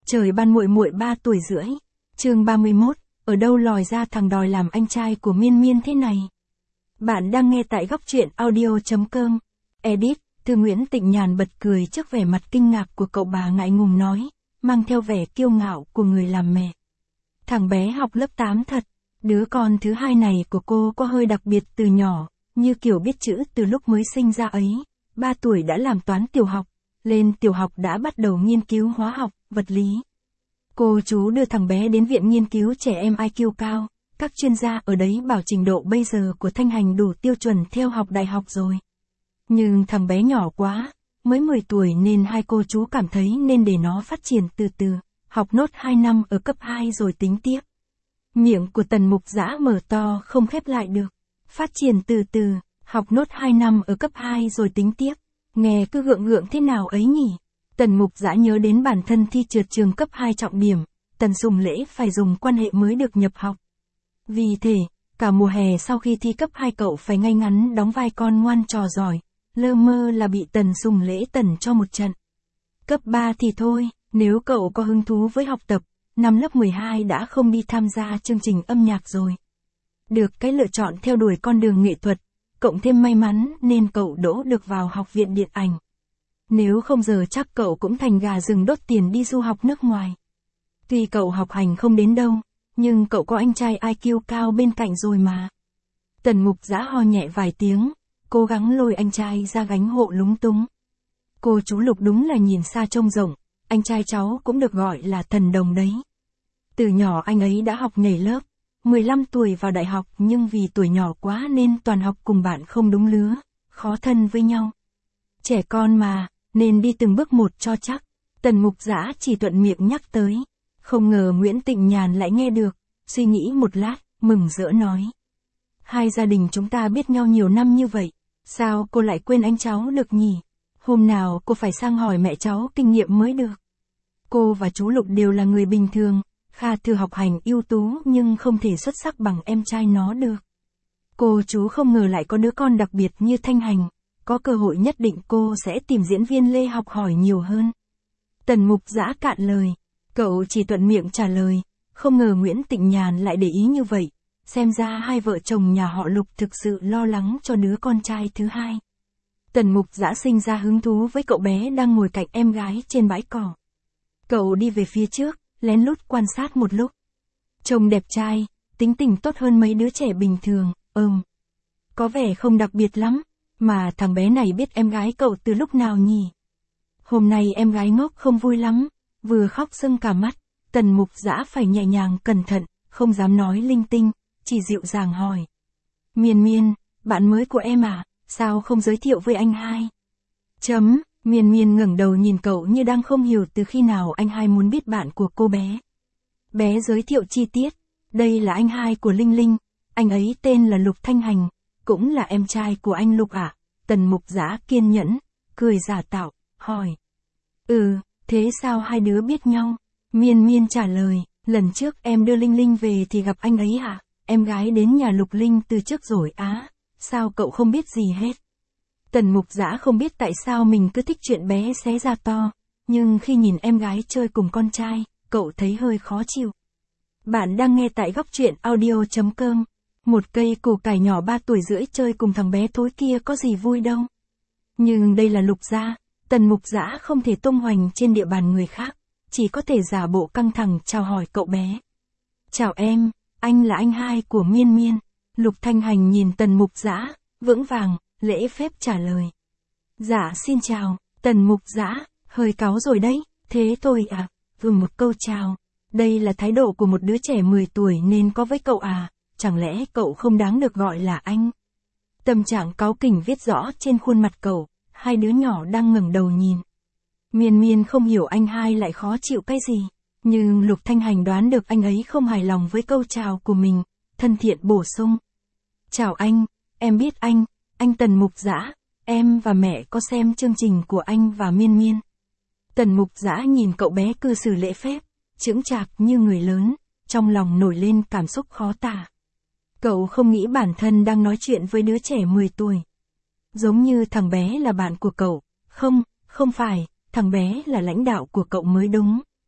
Trời ban muội muội 3 tuổi rưỡi. Chương 31, ở đâu lòi ra thằng đòi làm anh trai của Miên Miên thế này? Bạn đang nghe tại góc truyện audio.com. Edit, Thư Nguyễn Tịnh Nhàn bật cười trước vẻ mặt kinh ngạc của cậu bà ngại ngùng nói, mang theo vẻ kiêu ngạo của người làm mẹ. Thằng bé học lớp 8 thật, đứa con thứ hai này của cô có hơi đặc biệt từ nhỏ, như kiểu biết chữ từ lúc mới sinh ra ấy, 3 tuổi đã làm toán tiểu học, lên tiểu học đã bắt đầu nghiên cứu hóa học, vật lý. Cô chú đưa thằng bé đến viện nghiên cứu trẻ em IQ cao, các chuyên gia ở đấy bảo trình độ bây giờ của Thanh Hành đủ tiêu chuẩn theo học đại học rồi. Nhưng thằng bé nhỏ quá, mới 10 tuổi nên hai cô chú cảm thấy nên để nó phát triển từ từ, học nốt 2 năm ở cấp 2 rồi tính tiếp. Miệng của Tần Mục Dã mở to không khép lại được. Phát triển từ từ, học nốt 2 năm ở cấp 2 rồi tính tiếp. Nghe cứ gượng gượng thế nào ấy nhỉ? Tần Mục Dã nhớ đến bản thân thi trượt trường cấp 2 trọng điểm, Tần Sùng Lễ phải dùng quan hệ mới được nhập học. Vì thế, cả mùa hè sau khi thi cấp 2 cậu phải ngay ngắn đóng vai con ngoan trò giỏi, lơ mơ là bị Tần Sùng Lễ tần cho một trận. Cấp 3 thì thôi, nếu cậu có hứng thú với học tập, năm lớp 12 đã không đi tham gia chương trình âm nhạc rồi. Được cái lựa chọn theo đuổi con đường nghệ thuật, cộng thêm may mắn nên cậu đỗ được vào học viện điện ảnh. Nếu không giờ chắc cậu cũng thành gà rừng đốt tiền đi du học nước ngoài. Tuy cậu học hành không đến đâu, nhưng cậu có anh trai IQ cao bên cạnh rồi mà. Tần Mục Dã ho nhẹ vài tiếng, cố gắng lôi anh trai ra gánh hộ lúng túng. Cô chú Lục đúng là nhìn xa trông rộng, anh trai cháu cũng được gọi là thần đồng đấy. Từ nhỏ anh ấy đã học nhảy lớp, 15 tuổi vào đại học nhưng vì tuổi nhỏ quá nên toàn học cùng bạn không đúng lứa, khó thân với nhau. Trẻ con mà, nên đi từng bước một cho chắc. Tần Mục Dã chỉ thuận miệng nhắc tới. Không ngờ Nguyễn Tịnh Nhàn lại nghe được, suy nghĩ một lát, mừng rỡ nói. Hai gia đình chúng ta biết nhau nhiều năm như vậy, sao cô lại quên anh cháu được nhỉ? Hôm nào cô phải sang hỏi mẹ cháu kinh nghiệm mới được. Cô và chú Lục đều là người bình thường, Kha Thư học hành ưu tú nhưng không thể xuất sắc bằng em trai nó được. Cô chú không ngờ lại có đứa con đặc biệt như Thanh Hành, có cơ hội nhất định cô sẽ tìm diễn viên Lê học hỏi nhiều hơn. Tần Mục Dã cạn lời, cậu chỉ thuận miệng trả lời, không ngờ Nguyễn Tịnh Nhàn lại để ý như vậy, xem ra hai vợ chồng nhà họ Lục thực sự lo lắng cho đứa con trai thứ hai. Tần Mục Dã sinh ra hứng thú với cậu bé đang ngồi cạnh em gái trên bãi cỏ. Cậu đi về phía trước, lén lút quan sát một lúc. Trông đẹp trai, tính tình tốt hơn mấy đứa trẻ bình thường, có vẻ không đặc biệt lắm, mà thằng bé này biết em gái cậu từ lúc nào nhỉ? Hôm nay em gái ngốc không vui lắm, vừa khóc sưng cả mắt, Tần Mục Dã phải nhẹ nhàng cẩn thận, không dám nói linh tinh, chỉ dịu dàng hỏi. Miên Miên, bạn mới của em à, sao không giới thiệu với anh hai? Miên Miên ngẩng đầu nhìn cậu như đang không hiểu từ khi nào anh hai muốn biết bạn của cô bé. Bé giới thiệu chi tiết, đây là anh hai của Linh Linh, anh ấy tên là Lục Thanh Hành, cũng là em trai của anh Lục ạ. Tần Mục Dã kiên nhẫn, cười giả tạo, hỏi. Thế sao hai đứa biết nhau? Miên Miên trả lời, lần trước em đưa Linh Linh về thì gặp anh ấy hả? Em gái đến nhà Lục Linh từ trước rồi á, sao cậu không biết gì hết? Tần Mục Dã không biết tại sao mình cứ thích chuyện bé xé ra to, nhưng khi nhìn em gái chơi cùng con trai, cậu thấy hơi khó chịu. Bạn đang nghe tại góc truyện audio.com. Một cây củ cải nhỏ 3 tuổi rưỡi chơi cùng thằng bé thối kia có gì vui đâu. Nhưng đây là Lục gia, Tần Mục Dã không thể tung hoành trên địa bàn người khác, chỉ có thể giả bộ căng thẳng chào hỏi cậu bé. Chào em, anh là anh hai của Miên Miên. Lục Thanh Hành nhìn Tần Mục Dã, vững vàng, lễ phép trả lời. Dạ xin chào, Tần Mục Dã, hơi cáu rồi đấy, thế thôi à, một câu chào. Đây là thái độ của một đứa trẻ 10 tuổi nên có với cậu à, chẳng lẽ cậu không đáng được gọi là anh? Tâm trạng cáu kỉnh viết rõ trên khuôn mặt cậu, hai đứa nhỏ đang ngẩng đầu nhìn. Miên Miên không hiểu anh hai lại khó chịu cái gì, nhưng Lục Thanh Hành đoán được anh ấy không hài lòng với câu chào của mình, thân thiện bổ sung. Chào anh, em biết anh Tần Mục Dã, em và mẹ có xem chương trình của anh và Miên Miên. Tần Mục Dã nhìn cậu bé cư xử lễ phép, chững chạc như người lớn, trong lòng nổi lên cảm xúc khó tả. Cậu không nghĩ bản thân đang nói chuyện với đứa trẻ 10 tuổi. Giống như thằng bé là bạn của cậu, không phải, thằng bé là lãnh đạo của cậu mới đúng.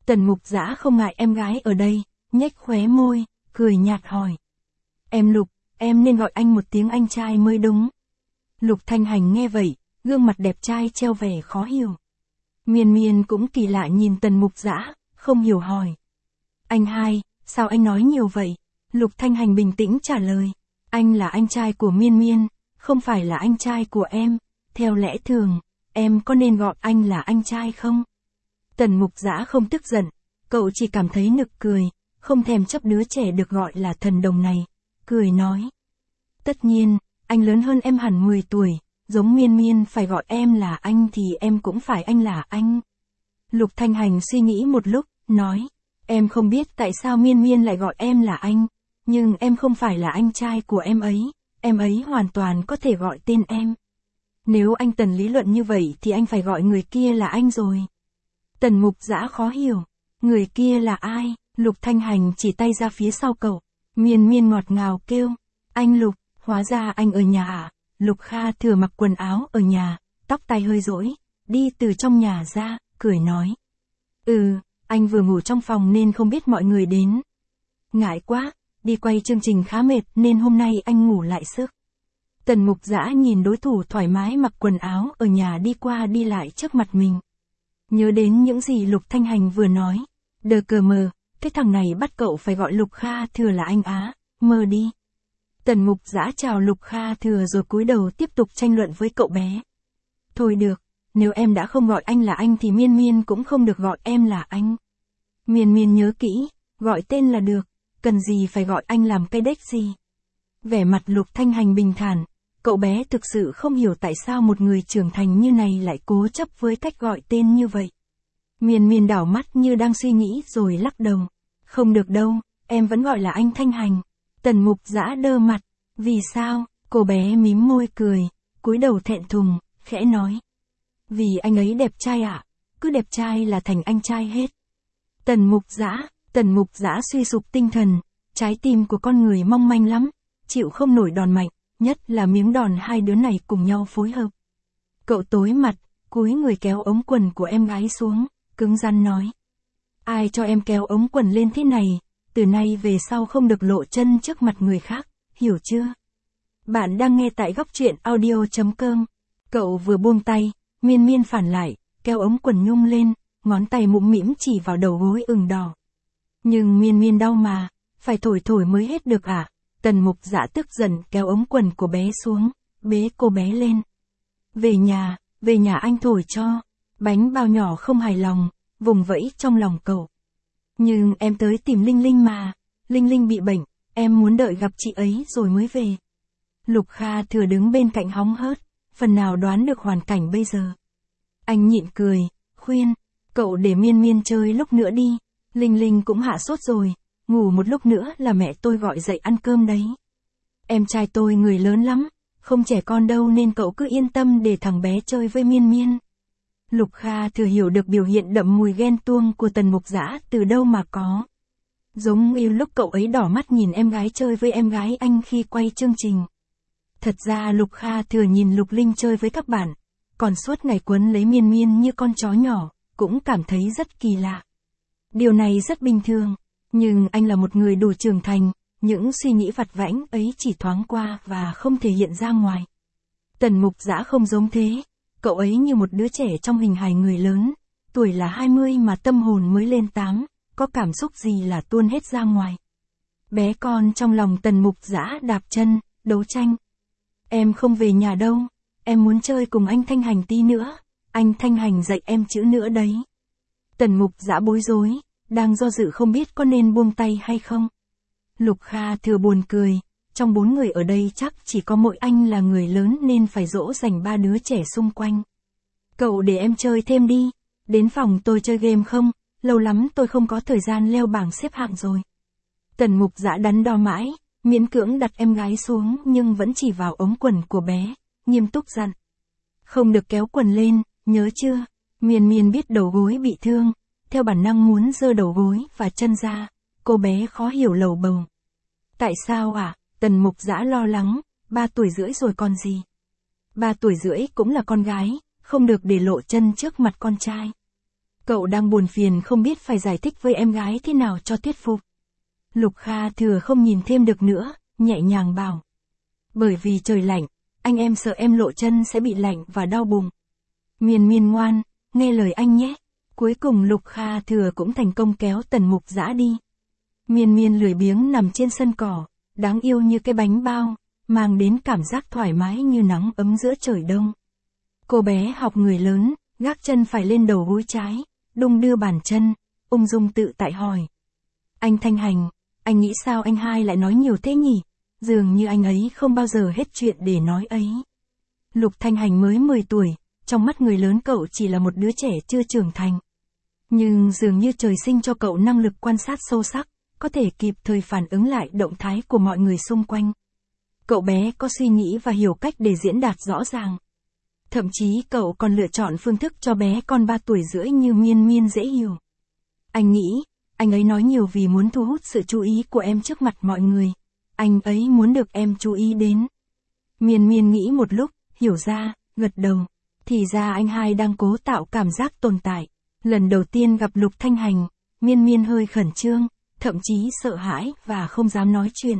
Tần Mục Dã không ngại em gái ở đây, nhếch khóe môi, cười nhạt hỏi. Em Lục, em nên gọi anh một tiếng anh trai mới đúng. Lục Thanh Hành nghe vậy, gương mặt đẹp trai treo vẻ khó hiểu. Miên Miên cũng kỳ lạ nhìn Tần Mục Dã, không hiểu hỏi. Anh hai, sao anh nói nhiều vậy? Lục Thanh Hành bình tĩnh trả lời. Anh là anh trai của Miên Miên, không phải là anh trai của em. Theo lẽ thường, em có nên gọi anh là anh trai không? Tần Mục Dã không tức giận, cậu chỉ cảm thấy nực cười, không thèm chấp đứa trẻ được gọi là thần đồng này. Cười nói. Tất nhiên, anh lớn hơn em hẳn 10 tuổi, giống Miên Miên phải gọi em là anh thì em cũng phải anh là anh. Lục Thanh Hành suy nghĩ một lúc, nói. Em không biết tại sao Miên Miên lại gọi em là anh, nhưng em không phải là anh trai của em ấy hoàn toàn có thể gọi tên em. Nếu anh Tần lý luận như vậy thì anh phải gọi người kia là anh rồi. Tần Mục Dã khó hiểu. Người kia là ai? Lục Thanh Hành chỉ tay ra phía sau cậu. Miên Miên ngọt ngào kêu. Anh Lục, hóa ra anh ở nhà à? Lục Kha Thừa mặc quần áo ở nhà, tóc tai hơi rối, đi từ trong nhà ra, cười nói. Anh vừa ngủ trong phòng nên không biết mọi người đến. Ngại quá, đi quay chương trình khá mệt nên hôm nay anh ngủ lại sức. Tần Mục Dã nhìn đối thủ thoải mái mặc quần áo ở nhà đi qua đi lại trước mặt mình. Nhớ đến những gì Lục Thanh Hành vừa nói. Đờ cờ mờ, cái thằng này bắt cậu phải gọi Lục Kha Thừa là anh á, mơ đi. Tần Mục Dã chào Lục Kha Thừa rồi cúi đầu tiếp tục tranh luận với cậu bé. Thôi được, nếu em đã không gọi anh là anh thì Miên Miên cũng không được gọi em là anh. Miên Miên nhớ kỹ, gọi tên là được, cần gì phải gọi anh làm cái đếch gì. Vẻ mặt Lục Thanh Hành bình thản, cậu bé thực sự không hiểu tại sao một người trưởng thành như này lại cố chấp với cách gọi tên như vậy. Miên Miên đảo mắt như đang suy nghĩ rồi lắc đầu. Không được đâu, em vẫn gọi là anh Thanh Hành. Tần Mục Dã đơ mặt. Vì sao? Cô bé mím môi cười, cúi đầu thẹn thùng, khẽ nói. Vì anh ấy đẹp trai ạ, cứ đẹp trai là thành anh trai hết. Tần Mục Dã suy sụp tinh thần, trái tim của con người mong manh lắm, chịu không nổi đòn mạnh, nhất là miếng đòn hai đứa này cùng nhau phối hợp. Cậu tối mặt, cúi người kéo ống quần của em gái xuống, cứng rắn nói. Ai cho em kéo ống quần lên thế này, từ nay về sau không được lộ chân trước mặt người khác, hiểu chưa? Bạn đang nghe tại góc truyện audio.com. Cậu vừa buông tay, Miên Miên phản lại, kéo ống quần nhung lên, ngón tay mũm mĩm chỉ vào đầu gối ửng đỏ. Nhưng Miên Miên đau mà, phải thổi thổi mới hết được à? Tần Mục Dã tức giận kéo ống quần của bé xuống, bế cô bé lên. Về nhà anh thổi cho. Bánh bao nhỏ không hài lòng, vùng vẫy trong lòng cậu. Nhưng em tới tìm Linh Linh mà, Linh Linh bị bệnh, em muốn đợi gặp chị ấy rồi mới về. Lục Kha Thừa đứng bên cạnh hóng hớt, phần nào đoán được hoàn cảnh bây giờ. Anh nhịn cười, khuyên, cậu để Miên Miên chơi lúc nữa đi, Linh Linh cũng hạ sốt rồi, ngủ một lúc nữa là mẹ tôi gọi dậy ăn cơm đấy. Em trai tôi người lớn lắm, không trẻ con đâu nên cậu cứ yên tâm để thằng bé chơi với Miên Miên. Lục Kha Thừa hiểu được biểu hiện đậm mùi ghen tuông của Tần Mục Dã từ đâu mà có. Giống như lúc cậu ấy đỏ mắt nhìn em gái chơi với em gái anh khi quay chương trình. Thật ra Lục Kha Thừa nhìn Lục Linh chơi với các bạn, còn suốt ngày quấn lấy Miên Miên như con chó nhỏ, cũng cảm thấy rất kỳ lạ. Điều này rất bình thường, nhưng anh là một người đủ trưởng thành, những suy nghĩ vặt vãnh ấy chỉ thoáng qua và không thể hiện ra ngoài. Tần Mục Dã không giống thế, cậu ấy như một đứa trẻ trong hình hài người lớn, tuổi là 20 mà tâm hồn mới lên 8, có cảm xúc gì là tuôn hết ra ngoài. Bé con trong lòng Tần Mục Dã đạp chân, đấu tranh. Em không về nhà đâu, em muốn chơi cùng anh Thanh Hành tí nữa, anh Thanh Hành dạy em chữ nữa đấy. Tần Mục Dã bối rối, đang do dự không biết có nên buông tay hay không. Lục Kha Thừa buồn cười, trong 4 người ở đây chắc chỉ có mỗi anh là người lớn nên phải dỗ dành 3 đứa trẻ xung quanh. Cậu để em chơi thêm đi, đến phòng tôi chơi game không, lâu lắm tôi không có thời gian leo bảng xếp hạng rồi. Tần Mục Dã đắn đo mãi, miễn cưỡng đặt em gái xuống nhưng vẫn chỉ vào ống quần của bé, nghiêm túc dặn. Không được kéo quần lên, nhớ chưa? Miên Miên biết đầu gối bị thương, theo bản năng muốn giơ đầu gối và chân ra, cô bé khó hiểu lầu bầu. Tại sao à? Tần Mục Dã lo lắng, 3 tuổi rưỡi rồi còn gì? 3 tuổi rưỡi cũng là con gái, không được để lộ chân trước mặt con trai. Cậu đang buồn phiền không biết phải giải thích với em gái thế nào cho thuyết phục. Lục Kha Thừa không nhìn thêm được nữa, nhẹ nhàng bảo. Bởi vì trời lạnh, anh em sợ em lộ chân sẽ bị lạnh và đau bụng. Miên Miên ngoan, nghe lời anh nhé. Cuối cùng Lục Kha Thừa cũng thành công kéo Tần Mục Dã đi. Miên Miên lười biếng nằm trên sân cỏ, đáng yêu như cái bánh bao, mang đến cảm giác thoải mái như nắng ấm giữa trời đông. Cô bé học người lớn, gác chân phải lên đầu gối trái, đung đưa bàn chân, ung dung tự tại hỏi. Anh Thanh Hành, anh nghĩ sao anh hai lại nói nhiều thế nhỉ? Dường như anh ấy không bao giờ hết chuyện để nói ấy. Lục Thanh Hành mới 10 tuổi, trong mắt người lớn cậu chỉ là một đứa trẻ chưa trưởng thành. Nhưng dường như trời sinh cho cậu năng lực quan sát sâu sắc, có thể kịp thời phản ứng lại động thái của mọi người xung quanh. Cậu bé có suy nghĩ và hiểu cách để diễn đạt rõ ràng. Thậm chí cậu còn lựa chọn phương thức cho bé con 3 tuổi rưỡi như Miên Miên dễ hiểu. Anh nghĩ, anh ấy nói nhiều vì muốn thu hút sự chú ý của em trước mặt mọi người. Anh ấy muốn được em chú ý đến. Miên Miên nghĩ một lúc, hiểu ra, gật đầu. Thì ra anh hai đang cố tạo cảm giác tồn tại. Lần đầu tiên gặp Lục Thanh Hành, Miên Miên hơi khẩn trương, thậm chí sợ hãi và không dám nói chuyện.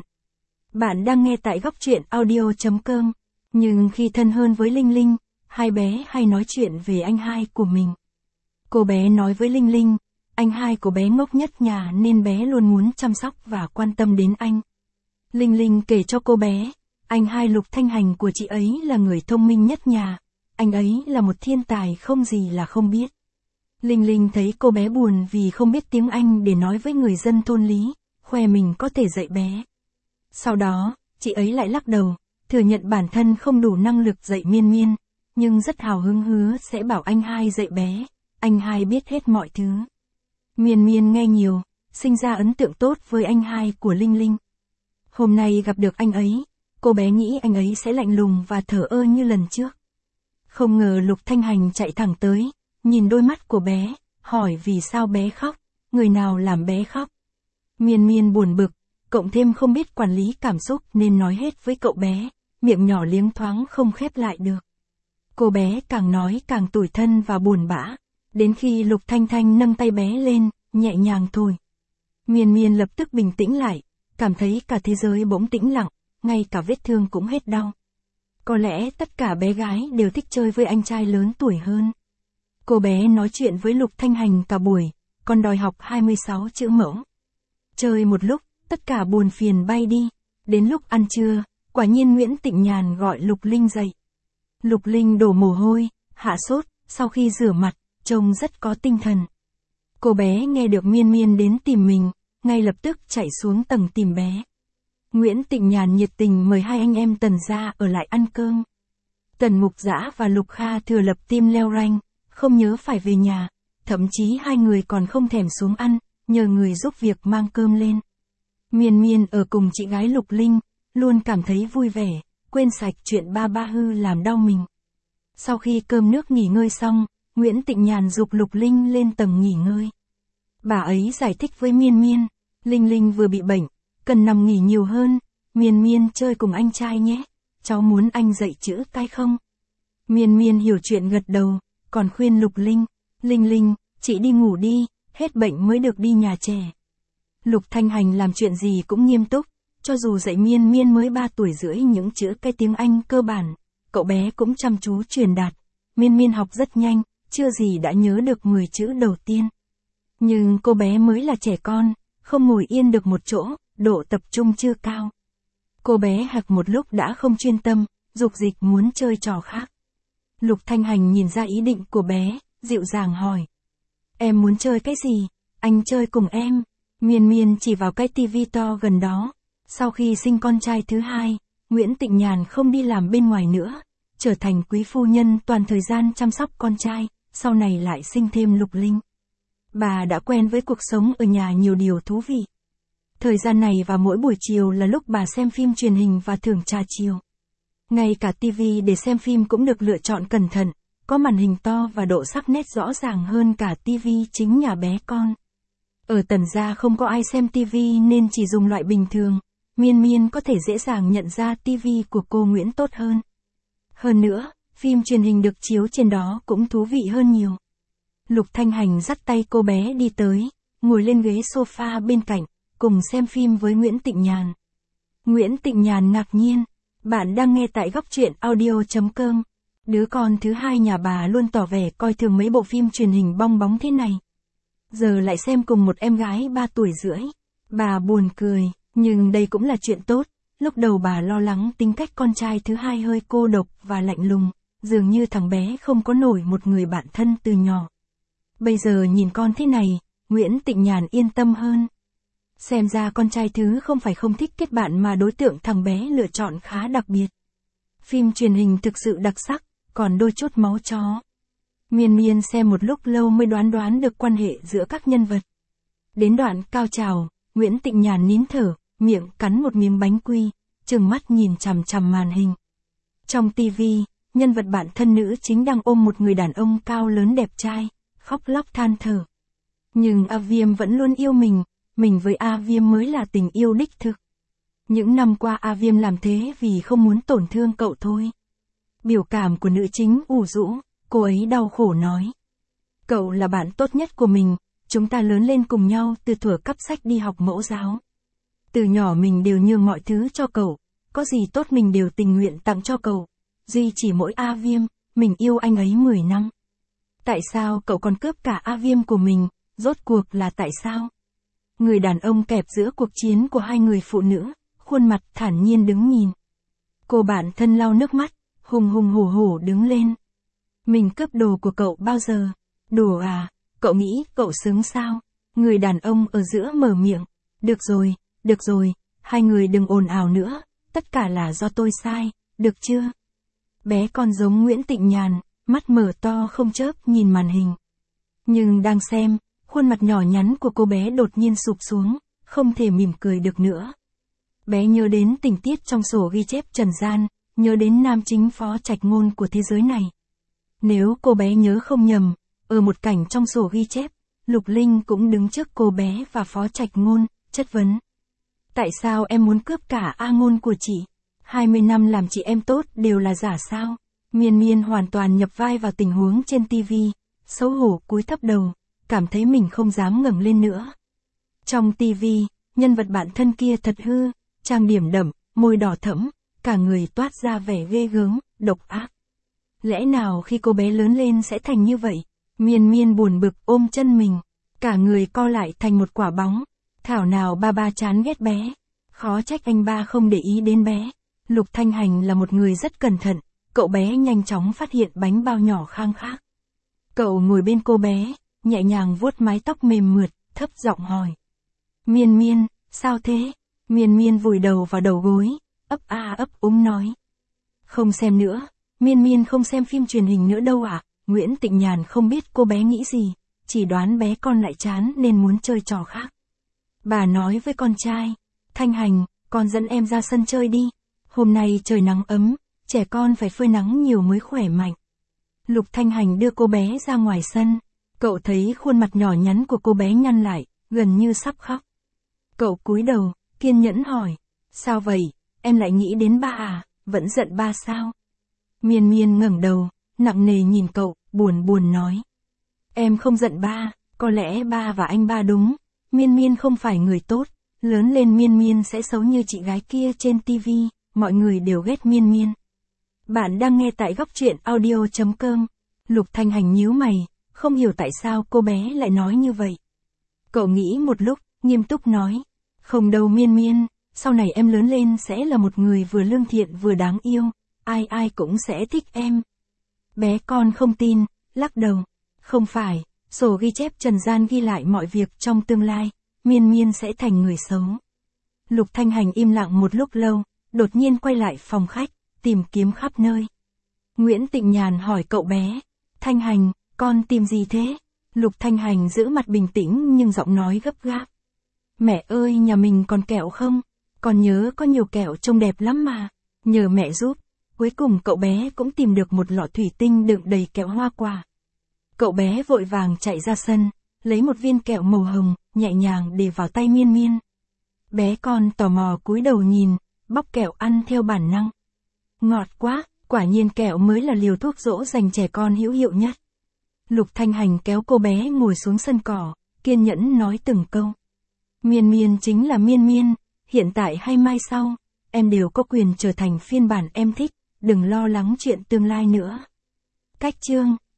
Bạn đang nghe tại góc truyện audio.com. Nhưng khi thân hơn với Linh Linh, hai bé hay nói chuyện về anh hai của mình. Cô bé nói với Linh Linh, anh hai của bé ngốc nhất nhà nên bé luôn muốn chăm sóc và quan tâm đến anh. Linh Linh kể cho cô bé, anh hai Lục Thanh Hành của chị ấy là người thông minh nhất nhà, anh ấy là một thiên tài không gì là không biết. Linh Linh thấy cô bé buồn vì không biết tiếng Anh để nói với người dân thôn lý, khoe mình có thể dạy bé. Sau đó, chị ấy lại lắc đầu, thừa nhận bản thân không đủ năng lực dạy Miên Miên, nhưng rất hào hứng hứa sẽ bảo anh hai dạy bé, anh hai biết hết mọi thứ. Miên Miên nghe nhiều, sinh ra ấn tượng tốt với anh hai của Linh Linh. Hôm nay gặp được anh ấy, cô bé nghĩ anh ấy sẽ lạnh lùng và thờ ơ như lần trước. Không ngờ Lục Thanh Hành chạy thẳng tới, nhìn đôi mắt của bé, hỏi vì sao bé khóc, người nào làm bé khóc. Miên Miên buồn bực, cộng thêm không biết quản lý cảm xúc nên nói hết với cậu bé, miệng nhỏ liếng thoáng không khép lại được. Cô bé càng nói càng tủi thân và buồn bã, đến khi Lục Thanh Thanh nâng tay bé lên, nhẹ nhàng thôi. Miên Miên lập tức bình tĩnh lại, cảm thấy cả thế giới bỗng tĩnh lặng, ngay cả vết thương cũng hết đau. Có lẽ tất cả bé gái đều thích chơi với anh trai lớn tuổi hơn. Cô bé nói chuyện với Lục Thanh Hành cả buổi, còn đòi học 26 chữ mẫu. Chơi một lúc, tất cả buồn phiền bay đi. Đến lúc ăn trưa, quả nhiên Nguyễn Tịnh Nhàn gọi Lục Linh dậy. Lục Linh đổ mồ hôi, hạ sốt, sau khi rửa mặt, trông rất có tinh thần. Cô bé nghe được Miên Miên đến tìm mình, ngay lập tức chạy xuống tầng tìm bé. Nguyễn Tịnh Nhàn nhiệt tình mời hai anh em Tần ra ở lại ăn cơm. Tần Mục Dã và Lục Kha Thừa lập tim leo ranh, không nhớ phải về nhà, thậm chí hai người còn không thèm xuống ăn, nhờ người giúp việc mang cơm lên. Miên Miên ở cùng chị gái Lục Linh, luôn cảm thấy vui vẻ, quên sạch chuyện ba ba hư làm đau mình. Sau khi cơm nước nghỉ ngơi xong, Nguyễn Tịnh Nhàn giục Lục Linh lên tầng nghỉ ngơi. Bà ấy giải thích với Miên Miên, Linh Linh vừa bị bệnh, cần nằm nghỉ nhiều hơn, Miên Miên chơi cùng anh trai nhé, cháu muốn anh dạy chữ cái không? Miên Miên hiểu chuyện gật đầu, còn khuyên Lục Linh, Linh Linh, chị đi ngủ đi, hết bệnh mới được đi nhà trẻ. Lục Thanh Hành làm chuyện gì cũng nghiêm túc, cho dù dạy Miên Miên mới 3 tuổi rưỡi những chữ cái tiếng Anh cơ bản, cậu bé cũng chăm chú truyền đạt. Miên Miên học rất nhanh, chưa gì đã nhớ được 10 chữ đầu tiên. Nhưng cô bé mới là trẻ con, không ngồi yên được một chỗ, độ tập trung chưa cao. Cô bé học một lúc đã không chuyên tâm, dục dịch muốn chơi trò khác. Lục Thanh Hành nhìn ra ý định của bé, dịu dàng hỏi. Em muốn chơi cái gì? Anh chơi cùng em. Miên Miên chỉ vào cái tivi to gần đó. Sau khi sinh con trai thứ hai, Nguyễn Tịnh Nhàn không đi làm bên ngoài nữa, trở thành quý phu nhân toàn thời gian chăm sóc con trai, sau này lại sinh thêm Lục Linh. Bà đã quen với cuộc sống ở nhà nhiều điều thú vị. Thời gian này và mỗi buổi chiều là lúc bà xem phim truyền hình và thưởng trà chiều. Ngay cả tivi để xem phim cũng được lựa chọn cẩn thận, có màn hình to và độ sắc nét rõ ràng hơn cả tivi chính nhà bé con. Ở Tần gia không có ai xem tivi nên chỉ dùng loại bình thường, Miên Miên có thể dễ dàng nhận ra tivi của cô Nguyễn tốt hơn. Hơn nữa, phim truyền hình được chiếu trên đó cũng thú vị hơn nhiều. Lục Thanh Hành dắt tay cô bé đi tới, ngồi lên ghế sofa bên cạnh, cùng xem phim với Nguyễn Tịnh Nhàn. Nguyễn Tịnh Nhàn ngạc nhiên, bạn đang nghe tại góc truyện audio.com. Đứa con thứ hai nhà bà luôn tỏ vẻ coi thường mấy bộ phim truyền hình bong bóng thế này. Giờ lại xem cùng một em gái 3 tuổi rưỡi. Bà buồn cười, nhưng đây cũng là chuyện tốt. Lúc đầu bà lo lắng tính cách con trai thứ hai hơi cô độc và lạnh lùng, dường như thằng bé không có nổi một người bạn thân từ nhỏ. Bây giờ nhìn con thế này, Nguyễn Tịnh Nhàn yên tâm hơn. Xem ra con trai thứ không phải không thích kết bạn mà đối tượng thằng bé lựa chọn khá đặc biệt. Phim truyền hình thực sự đặc sắc, còn đôi chút máu chó. Miên Miên xem một lúc lâu mới đoán được quan hệ giữa các nhân vật. Đến đoạn cao trào, Nguyễn Tịnh Nhàn nín thở, miệng cắn một miếng bánh quy, trừng mắt nhìn chằm chằm màn hình. Trong tivi, nhân vật bạn thân nữ chính đang ôm một người đàn ông cao lớn đẹp trai, khóc lóc than thở. Nhưng A Viêm vẫn luôn yêu mình với A Viêm mới là tình yêu đích thực. Những năm qua A Viêm làm thế vì không muốn tổn thương cậu thôi. Biểu cảm của nữ chính ủ rũ, cô ấy đau khổ nói. Cậu là bạn tốt nhất của mình, chúng ta lớn lên cùng nhau từ thuở cắp sách đi học mẫu giáo. Từ nhỏ mình đều nhường mọi thứ cho cậu, có gì tốt mình đều tình nguyện tặng cho cậu. Duy chỉ mỗi A Viêm, mình yêu anh ấy 10 năm. Tại sao cậu còn cướp cả A Viêm của mình, rốt cuộc là tại sao? Người đàn ông kẹp giữa cuộc chiến của hai người phụ nữ, khuôn mặt thản nhiên đứng nhìn. Cô bạn thân lau nước mắt, hùng hổ đứng lên. Mình cướp đồ của cậu bao giờ? Đồ à, cậu nghĩ cậu xứng sao? Người đàn ông ở giữa mở miệng. Được rồi, hai người đừng ồn ào nữa, tất cả là do tôi sai, được chưa? Bé con giống Nguyễn Tịnh Nhàn, mắt mở to không chớp nhìn màn hình. Nhưng đang xem, khuôn mặt nhỏ nhắn của cô bé đột nhiên sụp xuống, không thể mỉm cười được nữa. Bé nhớ đến tình tiết trong sổ ghi chép trần gian, nhớ đến nam chính Phó Trạch Ngôn của thế giới này. Nếu cô bé nhớ không nhầm, ở một cảnh trong sổ ghi chép, Lục Linh cũng đứng trước cô bé và Phó Trạch Ngôn, chất vấn. Tại sao em muốn cướp cả A Ngôn của chị? 20 năm làm chị em tốt đều là giả sao? Miên Miên hoàn toàn nhập vai vào tình huống trên tivi, xấu hổ cúi thấp đầu, cảm thấy mình không dám ngẩng lên nữa. Trong tivi, nhân vật bạn thân kia thật hư, trang điểm đậm, môi đỏ thẫm, cả người toát ra vẻ ghê gớm, độc ác. Lẽ nào khi cô bé lớn lên sẽ thành như vậy? Miên Miên buồn bực ôm chân mình, cả người co lại thành một quả bóng. Thảo nào ba chán ghét bé, khó trách anh ba không để ý đến bé. Lục Thanh Hành là một người rất cẩn thận, cậu bé nhanh chóng phát hiện bánh bao nhỏ khang khác. Cậu ngồi bên cô bé, nhẹ nhàng vuốt mái tóc mềm mượt, thấp giọng hỏi. Miên Miên, sao thế? Miên Miên vùi đầu vào đầu gối, ấp a ấp úng nói. Không xem nữa, Miên Miên không xem phim truyền hình nữa đâu ạ. Nguyễn Tịnh Nhàn không biết cô bé nghĩ gì, chỉ đoán bé con lại chán nên muốn chơi trò khác. Bà nói với con trai, Thanh Hành, con dẫn em ra sân chơi đi. Hôm nay trời nắng ấm, trẻ con phải phơi nắng nhiều mới khỏe mạnh. Lục Thanh Hành đưa cô bé ra ngoài sân. Cậu thấy khuôn mặt nhỏ nhắn của cô bé nhăn lại, gần như sắp khóc. Cậu cúi đầu, kiên nhẫn hỏi, sao vậy, em lại nghĩ đến ba à, vẫn giận ba sao? Miên Miên ngẩng đầu, nặng nề nhìn cậu, buồn nói. Em không giận ba, có lẽ ba và anh ba đúng. Miên Miên không phải người tốt, lớn lên Miên Miên sẽ xấu như chị gái kia trên tivi, mọi người đều ghét Miên Miên. Bạn đang nghe tại góc truyện audio.com. Lục Thanh Hành nhíu mày, không hiểu tại sao cô bé lại nói như vậy. Cậu nghĩ một lúc, nghiêm túc nói. Không đâu Miên Miên, sau này em lớn lên sẽ là một người vừa lương thiện vừa đáng yêu, ai cũng sẽ thích em. Bé con không tin, lắc đầu. Không phải, sổ ghi chép trần gian ghi lại mọi việc trong tương lai, Miên Miên sẽ thành người xấu. Lục Thanh Hành im lặng một lúc lâu, đột nhiên quay lại phòng khách, tìm kiếm khắp nơi. Nguyễn Tịnh Nhàn hỏi cậu bé, Thanh Hành, con tìm gì thế? Lục Thanh Hành giữ mặt bình tĩnh nhưng giọng nói gấp gáp. Mẹ ơi, nhà mình còn kẹo không? Con nhớ có nhiều kẹo trông đẹp lắm mà, nhờ mẹ giúp. Cuối cùng cậu bé cũng tìm được một lọ thủy tinh đựng đầy kẹo hoa quả. Cậu bé vội vàng chạy ra sân, lấy một viên kẹo màu hồng, nhẹ nhàng để vào tay Miên Miên. Bé con tò mò cúi đầu nhìn, bóc kẹo ăn theo bản năng. Ngọt quá, quả nhiên kẹo mới là liều thuốc dỗ dành trẻ con hữu hiệu nhất. Lục Thanh Hành kéo cô bé ngồi xuống sân cỏ, kiên nhẫn nói từng câu. Miên Miên chính là Miên Miên, hiện tại hay mai sau, em đều có quyền trở thành phiên bản em thích, đừng lo lắng chuyện tương lai nữa. Cách chương